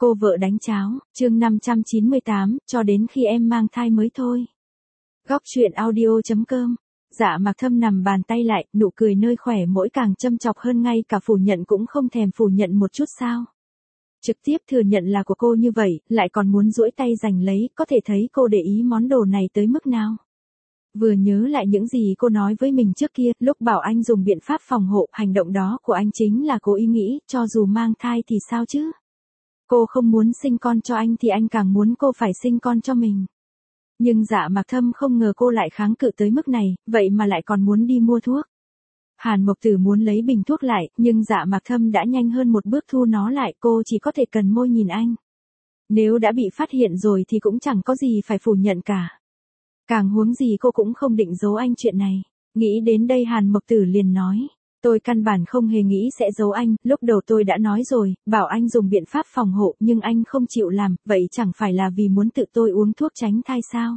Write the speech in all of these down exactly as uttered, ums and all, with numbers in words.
Cô vợ đánh cháo, chương năm trăm chín mươi tám, cho đến khi em mang thai mới thôi. Góc truyện audio chấm com. Dạ Mạc Thâm nằm bàn tay lại, nụ cười nơi khỏe mỗi càng châm chọc hơn, ngay cả phủ nhận cũng không thèm phủ nhận một chút sao. Trực tiếp thừa nhận là của cô như vậy, lại còn muốn duỗi tay giành lấy, có thể thấy cô để ý món đồ này tới mức nào. Vừa nhớ lại những gì cô nói với mình trước kia, lúc bảo anh dùng biện pháp phòng hộ, hành động đó của anh chính là cố ý nghĩ, cho dù mang thai thì sao chứ. Cô không muốn sinh con cho anh thì anh càng muốn cô phải sinh con cho mình. Nhưng Dạ Mạc Thâm không ngờ cô lại kháng cự tới mức này, vậy mà lại còn muốn đi mua thuốc. Hàn Mộc Tử muốn lấy bình thuốc lại, nhưng Dạ Mạc Thâm đã nhanh hơn một bước thu nó lại, cô chỉ có thể cần môi nhìn anh. Nếu đã bị phát hiện rồi thì cũng chẳng có gì phải phủ nhận cả. Càng huống gì cô cũng không định giấu anh chuyện này. Nghĩ đến đây Hàn Mộc Tử liền nói. Tôi căn bản không hề nghĩ sẽ giấu anh, lúc đầu tôi đã nói rồi, bảo anh dùng biện pháp phòng hộ, nhưng anh không chịu làm, vậy chẳng phải là vì muốn tự tôi uống thuốc tránh thai sao?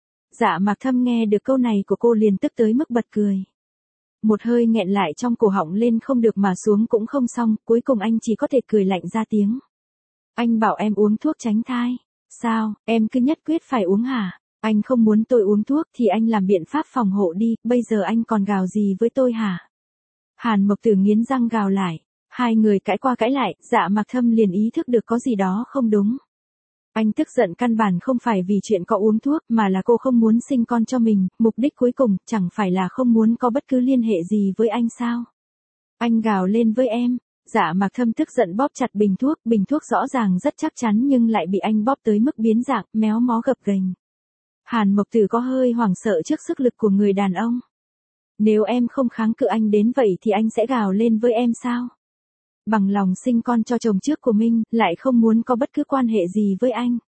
Dạ Mạc Thâm nghe được câu này của cô liền tức tới mức bật cười. Một hơi nghẹn lại trong cổ họng lên không được mà xuống cũng không xong, cuối cùng anh chỉ có thể cười lạnh ra tiếng. Anh bảo em uống thuốc tránh thai. Sao, em cứ nhất quyết phải uống hả? Anh không muốn tôi uống thuốc thì anh làm biện pháp phòng hộ đi, bây giờ anh còn gào gì với tôi hả? Hàn Mộc Tử nghiến răng gào lại. Hai người cãi qua cãi lại, Dạ Mạc Thâm liền ý thức được có gì đó không đúng. Anh tức giận căn bản không phải vì chuyện có uống thuốc, mà là cô không muốn sinh con cho mình, mục đích cuối cùng chẳng phải là không muốn có bất cứ liên hệ gì với anh sao. Anh gào lên với em. Dạ Mạc Thâm tức giận bóp chặt bình thuốc, bình thuốc rõ ràng rất chắc chắn nhưng lại bị anh bóp tới mức biến dạng, méo mó gập ghềnh. Hàn Mộc Tử có hơi hoảng sợ trước sức lực của người đàn ông. Nếu em không kháng cự anh đến vậy thì anh sẽ gào lên với em sao? Bằng lòng sinh con cho chồng trước của mình, lại không muốn có bất cứ quan hệ gì với anh.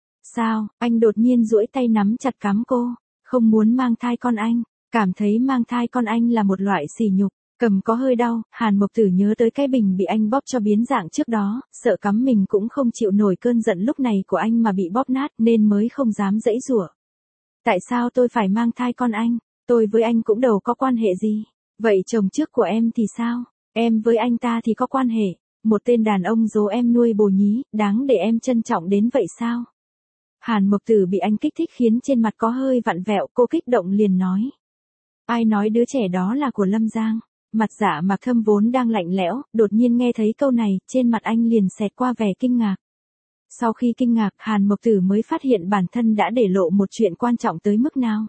Sao, anh đột nhiên duỗi tay nắm chặt cằm cô, không muốn mang thai con anh, cảm thấy mang thai con anh là một loại sỉ nhục, cầm có hơi đau, Hàn Mộc Tử nhớ tới cái bình bị anh bóp cho biến dạng trước đó, sợ cắm mình cũng không chịu nổi cơn giận lúc này của anh mà bị bóp nát nên mới không dám giãy giụa. Tại sao tôi phải mang thai con anh? Tôi với anh cũng đâu có quan hệ gì. Vậy chồng trước của em thì sao? Em với anh ta thì có quan hệ. Một tên đàn ông dố em nuôi bồ nhí, đáng để em trân trọng đến vậy sao? Hàn Mộc Tử bị anh kích thích khiến trên mặt có hơi vặn vẹo, cô kích động liền nói. Ai nói đứa trẻ đó là của Lâm Giang? Mặt Dạ Mạc Thâm vốn đang lạnh lẽo, đột nhiên nghe thấy câu này, trên mặt anh liền xẹt qua vẻ kinh ngạc. Sau khi kinh ngạc, Hàn Mộc Tử mới phát hiện bản thân đã để lộ một chuyện quan trọng tới mức nào.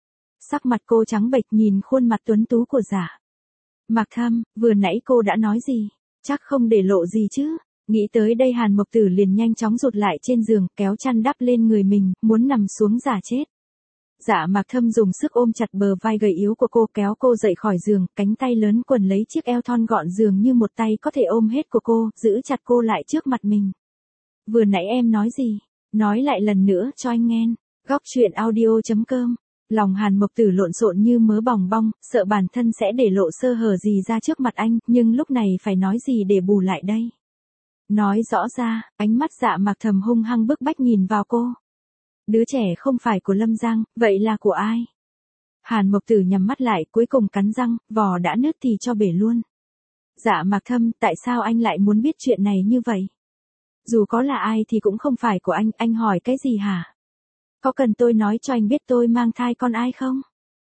Sắc mặt cô trắng bệch nhìn khuôn mặt tuấn tú của Dạ Mạc Thâm, vừa nãy cô đã nói gì? Chắc không để lộ gì chứ? Nghĩ tới đây Hàn Mộc Tử liền nhanh chóng rụt lại trên giường, kéo chăn đắp lên người mình, muốn nằm xuống giả chết. Dạ Mạc Thâm dùng sức ôm chặt bờ vai gầy yếu của cô, kéo cô dậy khỏi giường, cánh tay lớn quần lấy chiếc eo thon gọn dường như một tay có thể ôm hết của cô, giữ chặt cô lại trước mặt mình. Vừa nãy em nói gì? Nói lại lần nữa cho anh nghe. Góc truyện audio chấm com. Lòng Hàn Mộc Tử lộn xộn như mớ bòng bong, sợ bản thân sẽ để lộ sơ hở gì ra trước mặt anh, nhưng lúc này phải nói gì để bù lại đây? Nói rõ ra, ánh mắt Dạ Mạc Thâm hung hăng bức bách nhìn vào cô. Đứa trẻ không phải của Lâm Giang, vậy là của ai? Hàn Mộc Tử nhắm mắt lại, cuối cùng cắn răng, vò đã nứt thì cho bể luôn. Dạ Mạc Thâm, tại sao anh lại muốn biết chuyện này như vậy? Dù có là ai thì cũng không phải của anh, anh hỏi cái gì hả? Có cần tôi nói cho anh biết tôi mang thai con ai không?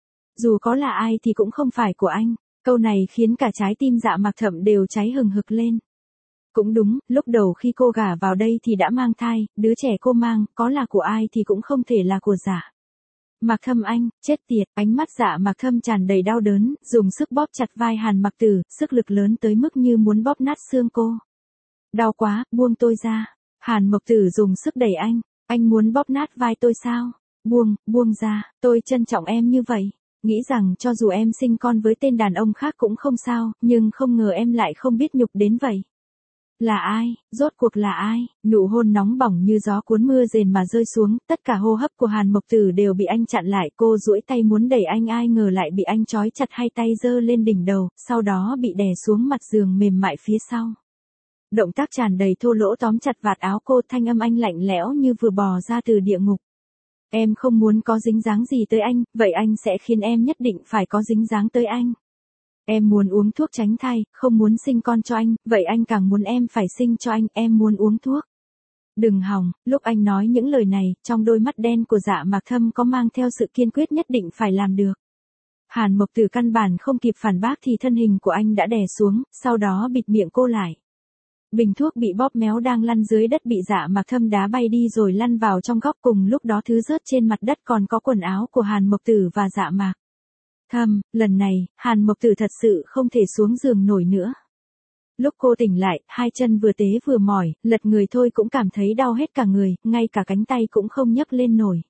Dù có là ai thì cũng không phải của anh. Câu này khiến cả trái tim Dạ Mạc Thâm đều cháy hừng hực lên. Cũng đúng, lúc đầu khi cô gả vào đây thì đã mang thai, đứa trẻ cô mang, có là của ai thì cũng không thể là của Dạ Mạc Thâm anh, chết tiệt, ánh mắt Dạ Mạc Thâm tràn đầy đau đớn, dùng sức bóp chặt vai Hàn Mộc Tử, sức lực lớn tới mức như muốn bóp nát xương cô. Đau quá, buông tôi ra. Hàn Mộc Tử dùng sức đẩy anh. Anh muốn bóp nát vai tôi sao? Buông, buông ra, tôi trân trọng em như vậy. Nghĩ rằng cho dù em sinh con với tên đàn ông khác cũng không sao, nhưng không ngờ em lại không biết nhục đến vậy. Là ai? Rốt cuộc là ai? Nụ hôn nóng bỏng như gió cuốn mưa rền mà rơi xuống, tất cả hô hấp của Hàn Mộc Tử đều bị anh chặn lại, cô duỗi tay muốn đẩy anh ai ngờ lại bị anh trói chặt hai tay giơ lên đỉnh đầu, sau đó bị đè xuống mặt giường mềm mại phía sau. Động tác tràn đầy thô lỗ tóm chặt vạt áo cô, thanh âm anh lạnh lẽo như vừa bò ra từ địa ngục. Em không muốn có dính dáng gì tới anh, vậy anh sẽ khiến em nhất định phải có dính dáng tới anh. Em muốn uống thuốc tránh thai, không muốn sinh con cho anh, vậy anh càng muốn em phải sinh cho anh, em muốn uống thuốc. Đừng hòng, lúc anh nói những lời này, trong đôi mắt đen của Dạ Mạc Thâm có mang theo sự kiên quyết nhất định phải làm được. Hàn Mộc Tử căn bản không kịp phản bác thì thân hình của anh đã đè xuống, sau đó bịt miệng cô lại. Bình thuốc bị bóp méo đang lăn dưới đất bị Dạ Mạc Thâm đá bay đi rồi lăn vào trong góc, cùng lúc đó thứ rớt trên mặt đất còn có quần áo của Hàn Mộc Tử và Dạ Mạc Thâm. Lần này, Hàn Mộc Tử thật sự không thể xuống giường nổi nữa. Lúc cô tỉnh lại, hai chân vừa tế vừa mỏi, lật người thôi cũng cảm thấy đau hết cả người, ngay cả cánh tay cũng không nhấc lên nổi.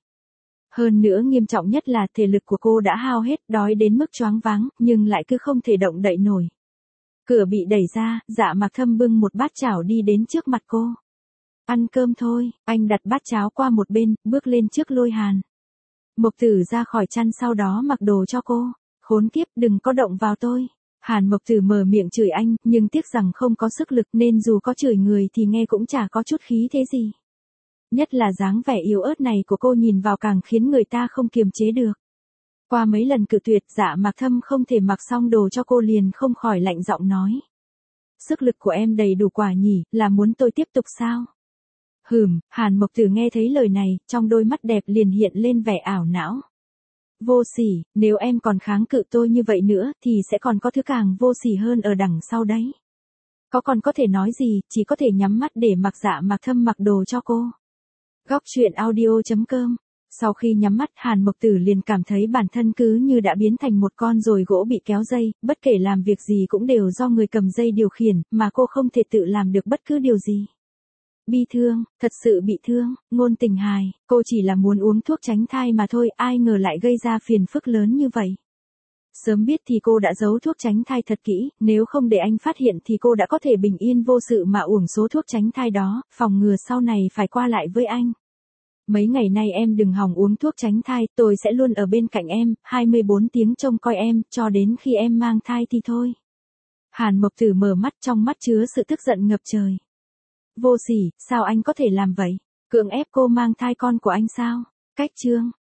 Hơn nữa nghiêm trọng nhất là thể lực của cô đã hao hết, đói đến mức choáng váng, nhưng lại cứ không thể động đậy nổi. Cửa bị đẩy ra, Dạ Mạc Thâm bưng một bát chảo đi đến trước mặt cô. Ăn cơm thôi, anh đặt bát cháo qua một bên, bước lên trước lôi Hàn Mộc Tử ra khỏi chăn sau đó mặc đồ cho cô. Khốn kiếp, đừng có động vào tôi. Hàn Mộc Tử mở miệng chửi anh, nhưng tiếc rằng không có sức lực nên dù có chửi người thì nghe cũng chả có chút khí thế gì. Nhất là dáng vẻ yếu ớt này của cô nhìn vào càng khiến người ta không kiềm chế được. Qua mấy lần cự tuyệt, Dạ Mạc Thâm không thể mặc xong đồ cho cô liền không khỏi lạnh giọng nói. Sức lực của em đầy đủ quả nhỉ, là muốn tôi tiếp tục sao? Hừm, Hàn Mộc Tử nghe thấy lời này, trong đôi mắt đẹp liền hiện lên vẻ ảo não. Vô sỉ, nếu em còn kháng cự tôi như vậy nữa, thì sẽ còn có thứ càng vô sỉ hơn ở đằng sau đấy. Có còn có thể nói gì, chỉ có thể nhắm mắt để mặc Dạ Mạc Thâm mặc đồ cho cô. Góc truyện audio chấm com. Sau khi nhắm mắt, Hàn Mộc Tử liền cảm thấy bản thân cứ như đã biến thành một con rồi gỗ bị kéo dây, bất kể làm việc gì cũng đều do người cầm dây điều khiển, mà cô không thể tự làm được bất cứ điều gì. Bi thương, thật sự bị thương, ngôn tình hài, cô chỉ là muốn uống thuốc tránh thai mà thôi, ai ngờ lại gây ra phiền phức lớn như vậy. Sớm biết thì cô đã giấu thuốc tránh thai thật kỹ, nếu không để anh phát hiện thì cô đã có thể bình yên vô sự mà uổng số thuốc tránh thai đó, phòng ngừa sau này phải qua lại với anh. Mấy ngày nay em đừng hòng uống thuốc tránh thai, tôi sẽ luôn ở bên cạnh em, hai mươi bốn tiếng trông coi em, cho đến khi em mang thai thì thôi. Hàn Mộc Tử mở mắt, trong mắt chứa sự tức giận ngập trời. Vô sỉ, sao anh có thể làm vậy? Cưỡng ép cô mang thai con của anh sao? Cách chương.